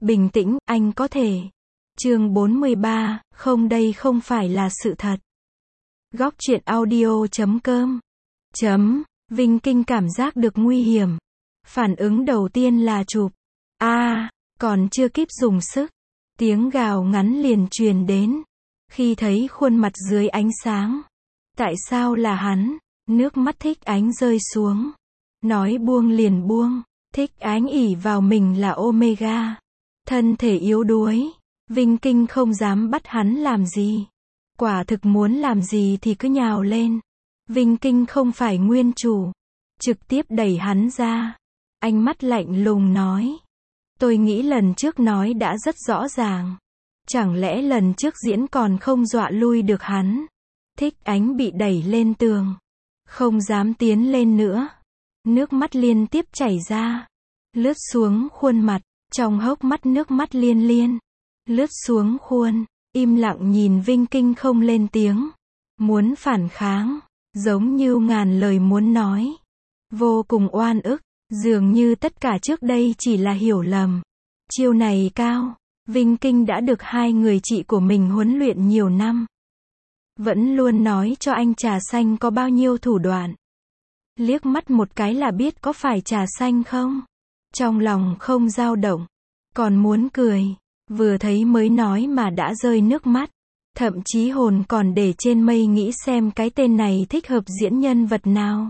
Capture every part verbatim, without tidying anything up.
Bình tĩnh, anh có thể. Chương bốn mươi ba, không đây không phải là sự thật. Góc truyện audio chấm com. Chấm, Vinh Kinh cảm giác được nguy hiểm. Phản ứng đầu tiên là chụp. A, à, còn chưa kịp dùng sức. Tiếng gào ngắn liền truyền đến. Khi thấy khuôn mặt dưới ánh sáng. Tại sao là hắn? Nước mắt Thích Ánh rơi xuống. Nói buông liền buông. Thích Ánh ỷ vào mình là Omega. Thân thể yếu đuối. Vinh Kinh không dám bắt hắn làm gì. Quả thực muốn làm gì thì cứ nhào lên. Vinh Kinh không phải nguyên chủ. Trực tiếp đẩy hắn ra. Ánh mắt lạnh lùng nói. Tôi nghĩ lần trước nói đã rất rõ ràng. Chẳng lẽ lần trước diễn còn không dọa lui được hắn? Thích Ánh bị đẩy lên tường. Không dám tiến lên nữa. Nước mắt liên tiếp chảy ra. Lướt xuống khuôn mặt. Trong hốc mắt nước mắt liên liên. Lướt xuống khuôn. Im lặng nhìn Vinh Kinh không lên tiếng. Muốn phản kháng. Giống như ngàn lời muốn nói. Vô cùng oan ức. Dường như tất cả trước đây chỉ là hiểu lầm. Chiêu này cao. Vinh Kinh đã được hai người chị của mình huấn luyện nhiều năm. Vẫn luôn nói cho anh trà xanh có bao nhiêu thủ đoạn. Liếc mắt một cái là biết có phải trà xanh không? Trong lòng không dao động. Còn muốn cười. Vừa thấy mới nói mà đã rơi nước mắt. Thậm chí hồn còn để trên mây nghĩ xem cái tên này thích hợp diễn nhân vật nào.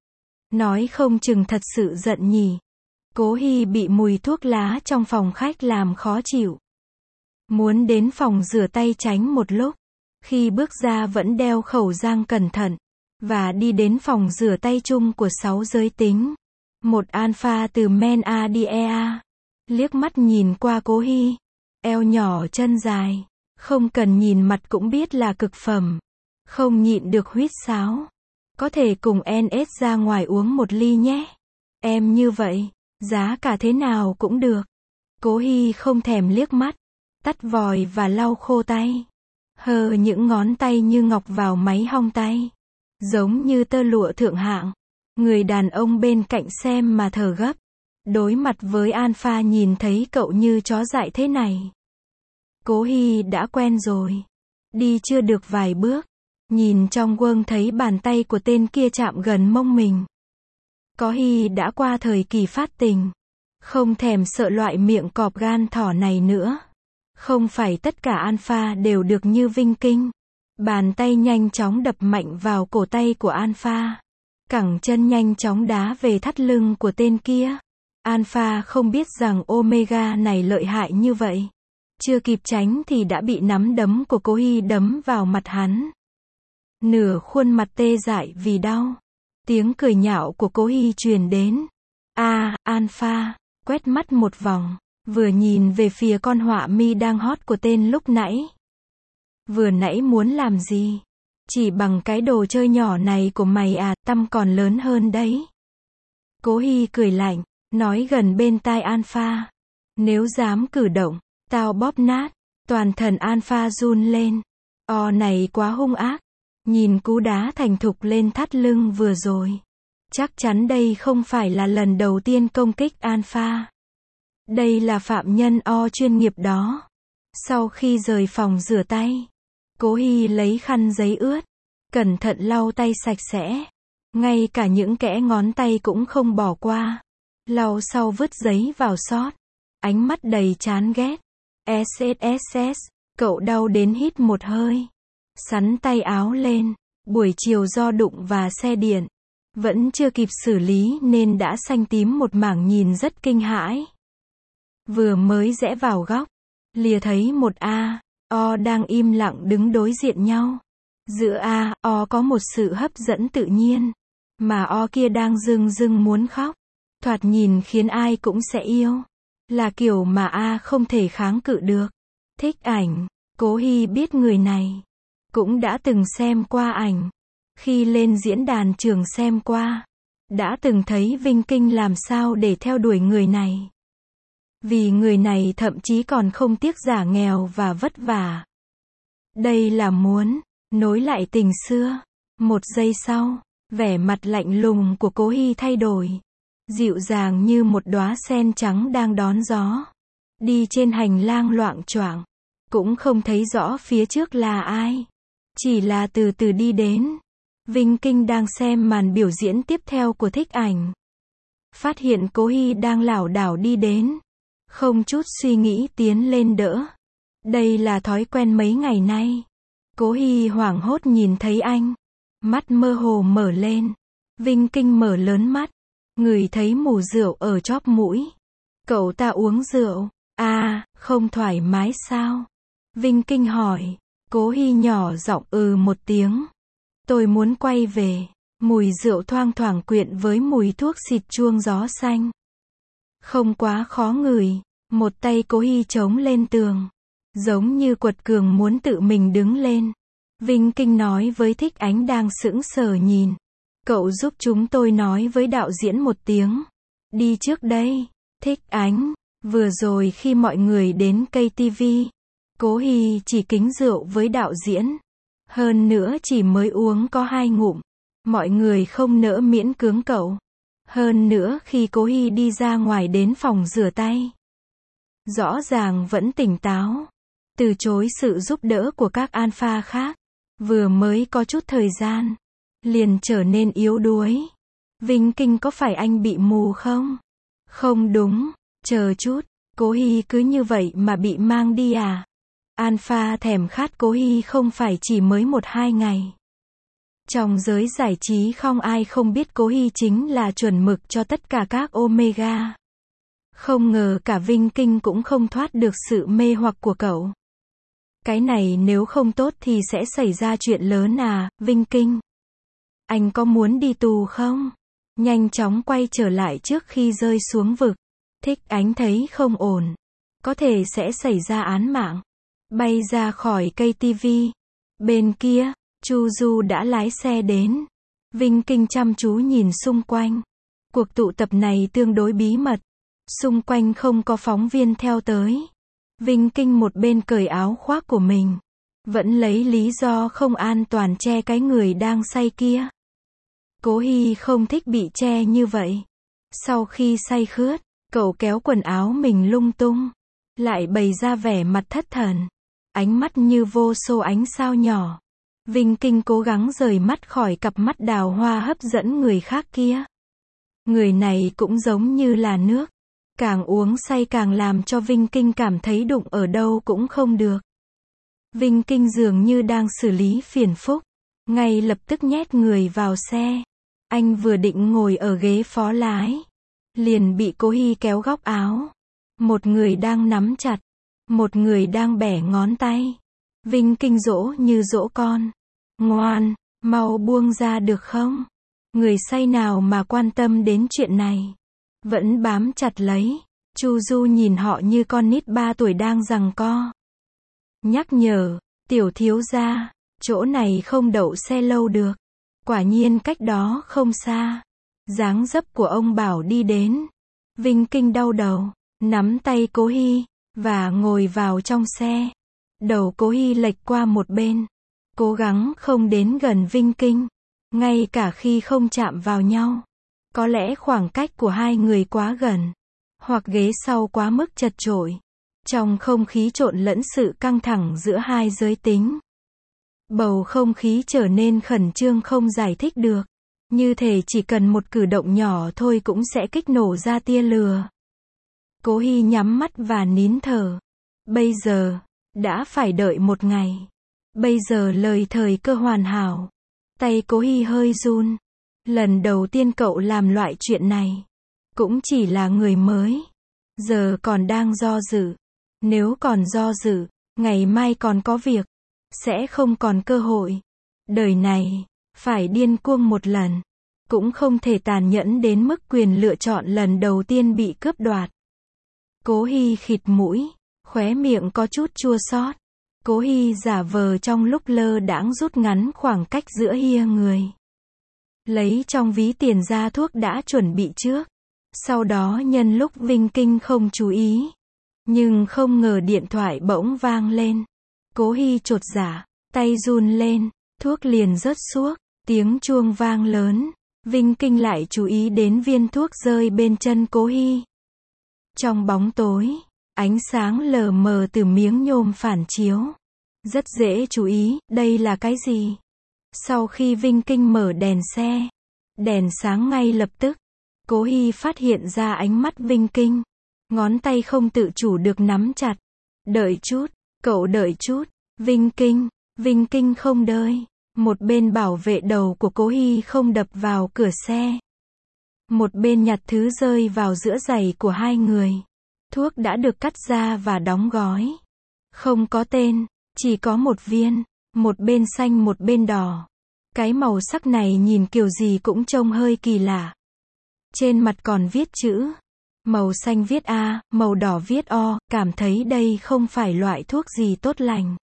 Nói không chừng thật sự giận nhỉ. Cố Hy bị mùi thuốc lá trong phòng khách làm khó chịu. Muốn đến phòng rửa tay tránh một lúc. Khi bước ra vẫn đeo khẩu trang cẩn thận. Và đi đến phòng rửa tay chung của sáu giới tính. Một alpha từ Men A đi E A. Liếc mắt nhìn qua Cố Hy. Eo nhỏ chân dài. Không cần nhìn mặt cũng biết là cực phẩm. Không nhịn được huýt sáo. Có thể cùng en ét ra ngoài uống một ly nhé. Em như vậy. Giá cả thế nào cũng được. Cố Hy không thèm liếc mắt. Tắt vòi và lau khô tay. Hờ những ngón tay như ngọc vào máy hong tay. Giống như tơ lụa thượng hạng. Người đàn ông bên cạnh xem mà thở gấp. Đối mặt với alpha nhìn thấy cậu như chó dại thế này. Cố Hy đã quen rồi. Đi chưa được vài bước. Nhìn trong quâng thấy bàn tay của tên kia chạm gần mông mình. Có Hy đã qua thời kỳ phát tình. Không thèm sợ loại miệng cọp gan thỏ này nữa. Không phải tất cả alpha đều được như Vinh Kinh. Bàn tay nhanh chóng đập mạnh vào cổ tay của alpha. Cẳng chân nhanh chóng đá về thắt lưng của tên kia. Alpha không biết rằng Omega này lợi hại như vậy. Chưa kịp tránh thì đã bị nắm đấm của Cố Hy đấm vào mặt hắn. Nửa khuôn mặt tê dại vì đau. Tiếng cười nhạo của Cố Hy truyền đến. A, à, alpha, quét mắt một vòng. Vừa nhìn về phía con họa mi đang hot của tên lúc nãy. Vừa nãy muốn làm gì? Chỉ bằng cái đồ chơi nhỏ này của mày à, tăm còn lớn hơn đấy. Cố Hy cười lạnh, nói gần bên tai alpha. Nếu dám cử động, tao bóp nát. Toàn thân alpha run lên. O này quá hung ác. Nhìn cú đá thành thục lên thắt lưng vừa rồi. Chắc chắn đây không phải là lần đầu tiên công kích alpha. Đây là phạm nhân O chuyên nghiệp đó. Sau khi rời phòng rửa tay, Cố Hy lấy khăn giấy ướt. Cẩn thận lau tay sạch sẽ. Ngay cả những kẽ ngón tay cũng không bỏ qua. Lau sau vứt giấy vào xót. Ánh mắt đầy chán ghét. ét ét ét ét, cậu đau đến hít một hơi. Sắn tay áo lên. Buổi chiều do đụng và xe điện. Vẫn chưa kịp xử lý nên đã xanh tím một mảng nhìn rất kinh hãi. Vừa mới rẽ vào góc. Lìa thấy một A, O đang im lặng đứng đối diện nhau. Giữa A, O có một sự hấp dẫn tự nhiên. Mà O kia đang rưng rưng muốn khóc. Thoạt nhìn khiến ai cũng sẽ yêu. Là kiểu mà A không thể kháng cự được. Thích ảnh. Cố Hy biết người này. Cũng đã từng xem qua ảnh. Khi lên diễn đàn trường xem qua. Đã từng thấy Vinh Kinh làm sao để theo đuổi người này. Vì người này thậm chí còn không tiếc giả nghèo và vất vả. Đây là muốn nối lại tình xưa. Một giây sau, vẻ mặt lạnh lùng của Cố Hy thay đổi. Dịu dàng như một đóa sen trắng đang đón gió. đi trên hành lang loạng choạng, cũng không thấy rõ phía trước là ai. Chỉ là từ từ đi đến. Vinh Kinh đang xem màn biểu diễn tiếp theo của Thích Ảnh. Phát hiện Cố Hy đang lảo đảo đi đến. Không chút suy nghĩ tiến lên đỡ. Đây là thói quen mấy ngày nay. Cố Hy hoảng hốt nhìn thấy anh. Mắt mơ hồ mở lên. Vinh Kinh mở lớn mắt. Ngửi thấy mùi rượu ở chóp mũi. Cậu ta uống rượu. À, không thoải mái sao? Vinh Kinh hỏi. Cố Hy nhỏ giọng ừ một tiếng. Tôi muốn quay về. Mùi rượu thoang thoảng quyện với mùi thuốc xịt chuông gió xanh. Không quá khó ngửi. Một tay Cố Hy chống lên tường. Giống như quật cường muốn tự mình đứng lên. Vinh Kinh nói với Thích Ánh đang sững sờ nhìn. Cậu giúp chúng tôi nói với đạo diễn một tiếng. Đi trước đây. Thích Ánh. Vừa rồi khi mọi người đến ca tê vê, Cố Hy chỉ kính rượu với đạo diễn. Hơn nữa chỉ mới uống có hai ngụm. Mọi người không nỡ miễn cưỡng cậu. Hơn nữa khi Cố Hy đi ra ngoài đến phòng rửa tay. Rõ ràng vẫn tỉnh táo. Từ chối sự giúp đỡ của các alpha khác. Vừa mới có chút thời gian. Liền trở nên yếu đuối. Vinh Kinh có phải anh bị mù không? Không đúng. Chờ chút. Cố Hy cứ như vậy mà bị mang đi à? Alpha thèm khát Cố Hy không phải chỉ mới một hai ngày. Trong giới giải trí không ai không biết Cố Hy chính là chuẩn mực cho tất cả các Omega. Không ngờ cả Vinh Kinh cũng không thoát được sự mê hoặc của cậu. Cái này nếu không tốt thì sẽ xảy ra chuyện lớn à, Vinh Kinh. Anh có muốn đi tù không? Nhanh chóng quay trở lại trước khi rơi xuống vực. Thích Ánh thấy không ổn. Có thể sẽ xảy ra án mạng. Bay ra khỏi ca tê vê. Bên kia, Chu Du đã lái xe đến. Vinh Kinh chăm chú nhìn xung quanh. Cuộc tụ tập này tương đối bí mật. Xung quanh không có phóng viên theo tới. Vinh Kinh một bên cởi áo khoác của mình. Vẫn lấy lý do không an toàn che cái người đang say kia. Cố Hy không thích bị che như vậy. Sau khi say khướt, cậu kéo quần áo mình lung tung. Lại bày ra vẻ mặt thất thần. Ánh mắt như vô số ánh sao nhỏ. Vinh Kinh cố gắng rời mắt khỏi cặp mắt đào hoa hấp dẫn người khác kia. Người này cũng giống như là nước. Càng uống say càng làm cho Vinh Kinh cảm thấy đụng ở đâu cũng không được. Vinh Kinh dường như đang xử lý phiền phức. Ngay lập tức nhét người vào xe. Anh vừa định ngồi ở ghế phó lái. Liền bị Cố Hy kéo góc áo. Một người đang nắm chặt. Một người đang bẻ ngón tay. Vinh Kinh dỗ như dỗ con. Ngoan, mau buông ra được không? Người say nào mà quan tâm đến chuyện này. Vẫn bám chặt lấy. Chu Du nhìn họ như con nít ba tuổi đang giằng co. Nhắc nhở, tiểu thiếu gia, chỗ này không đậu xe lâu được. Quả nhiên cách đó không xa. Dáng dấp của ông Bảo đi đến. Vinh Kinh đau đầu, nắm tay Cố Hy, và ngồi vào trong xe. Đầu Cố Hy lệch qua một bên. Cố gắng không đến gần Vinh Kinh. Ngay cả khi không chạm vào nhau. Có lẽ khoảng cách của hai người quá gần. Hoặc ghế sau quá mức chật chội. Trong không khí trộn lẫn sự căng thẳng giữa hai giới tính. Bầu không khí trở nên khẩn trương không giải thích được. Như thể chỉ cần một cử động nhỏ thôi cũng sẽ kích nổ ra tia lửa. Cố Hy nhắm mắt và nín thở. Bây giờ, đã phải đợi một ngày. Bây giờ lời thời cơ hoàn hảo. Tay Cố Hy hơi run. Lần đầu tiên cậu làm loại chuyện này. Cũng chỉ là người mới. Giờ còn đang do dự. Nếu còn do dự, ngày mai còn có việc. Sẽ không còn cơ hội. Đời này, phải điên cuồng một lần. Cũng không thể tàn nhẫn đến mức quyền lựa chọn lần đầu tiên bị cướp đoạt. Cố Hy khịt mũi. Khóe miệng có chút chua xót. Cố Hy giả vờ trong lúc lơ đãng rút ngắn khoảng cách giữa hia người. Lấy trong ví tiền ra thuốc đã chuẩn bị trước. Sau đó nhân lúc Vinh Kinh không chú ý. Nhưng không ngờ điện thoại bỗng vang lên. Cố Hy chột dạ, tay run lên, thuốc liền rớt xuốc, tiếng chuông vang lớn. Vinh Kinh lại chú ý đến viên thuốc rơi bên chân Cố Hy. Trong bóng tối, Ánh sáng lờ mờ từ miếng nhôm phản chiếu. Rất dễ chú ý, đây là cái gì? Sau khi Vinh Kinh mở đèn xe, đèn sáng ngay lập tức. Cố Hy phát hiện ra ánh mắt Vinh Kinh. Ngón tay không tự chủ được nắm chặt. Đợi chút, cậu đợi chút. Vinh Kinh, Vinh Kinh không đợi. Một bên bảo vệ đầu của Cố Hy không đập vào cửa xe. Một bên nhặt thứ rơi vào giữa giày của hai người. Thuốc đã được cắt ra và đóng gói. Không có tên, chỉ có một viên. Một bên xanh một bên đỏ. Cái màu sắc này nhìn kiểu gì cũng trông hơi kỳ lạ. Trên mặt còn viết chữ. Màu xanh viết A, màu đỏ viết O, cảm thấy đây không phải loại thuốc gì tốt lành.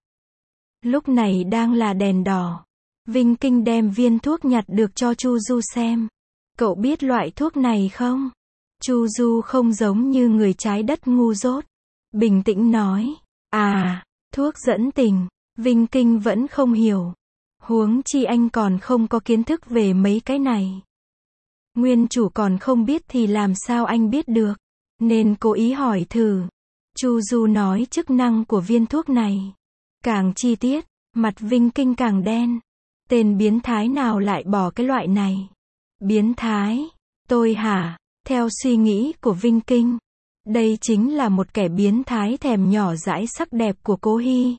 Lúc này đang là đèn đỏ. Vinh Kinh đem viên thuốc nhặt được cho Chu Du xem. Cậu biết loại thuốc này không? Chu Du không giống như người trái đất ngu dốt. Bình tĩnh nói. À, thuốc dẫn tình. Vinh Kinh vẫn không hiểu. Huống chi anh còn không có kiến thức về mấy cái này. Nguyên chủ còn không biết thì làm sao anh biết được. Nên cố ý hỏi thử. Chu Du nói chức năng của viên thuốc này. Càng chi tiết, mặt Vinh Kinh càng đen. Tên biến thái nào lại bỏ cái loại này? Biến thái? Tôi hả? Theo suy nghĩ của Vinh Kinh, đây chính là một kẻ biến thái thèm nhỏ dãi sắc đẹp của Cố Hy.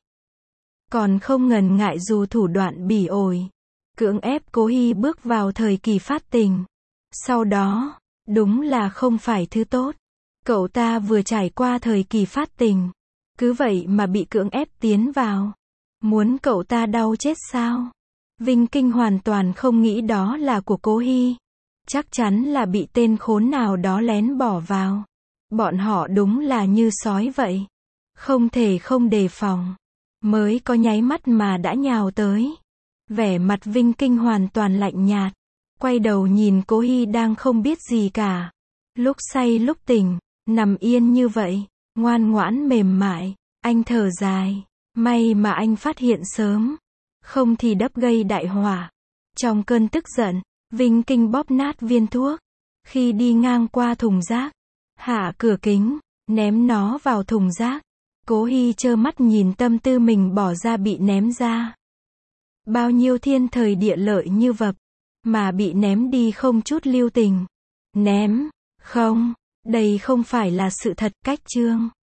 Còn không ngần ngại dù thủ đoạn bỉ ổi. Cưỡng ép Cố Hy bước vào thời kỳ phát tình. Sau đó, đúng là không phải thứ tốt. Cậu ta vừa trải qua thời kỳ phát tình. Cứ vậy mà bị cưỡng ép tiến vào. Muốn cậu ta đau chết sao? Vinh Kinh hoàn toàn không nghĩ đó là của Cố Hy. Chắc chắn là bị tên khốn nào đó lén bỏ vào. Bọn họ đúng là như sói vậy. Không thể không đề phòng. Mới có nháy mắt mà đã nhào tới. Vẻ mặt Vinh Kinh hoàn toàn lạnh nhạt. Quay đầu nhìn Cố Hy đang không biết gì cả. Lúc say lúc tỉnh, nằm yên như vậy, ngoan ngoãn mềm mại. Anh thở dài. May mà anh phát hiện sớm. Không thì đắp gây đại họa. Trong cơn tức giận, Vinh Kinh bóp nát viên thuốc. Khi đi ngang qua thùng rác, hạ cửa kính, ném nó vào thùng rác. Cố Hy trơ mắt nhìn tâm tư mình bỏ ra bị ném ra. Bao nhiêu thiên thời địa lợi như vập, mà bị ném đi không chút lưu tình. Ném, không, đây không phải là sự thật. Cách chương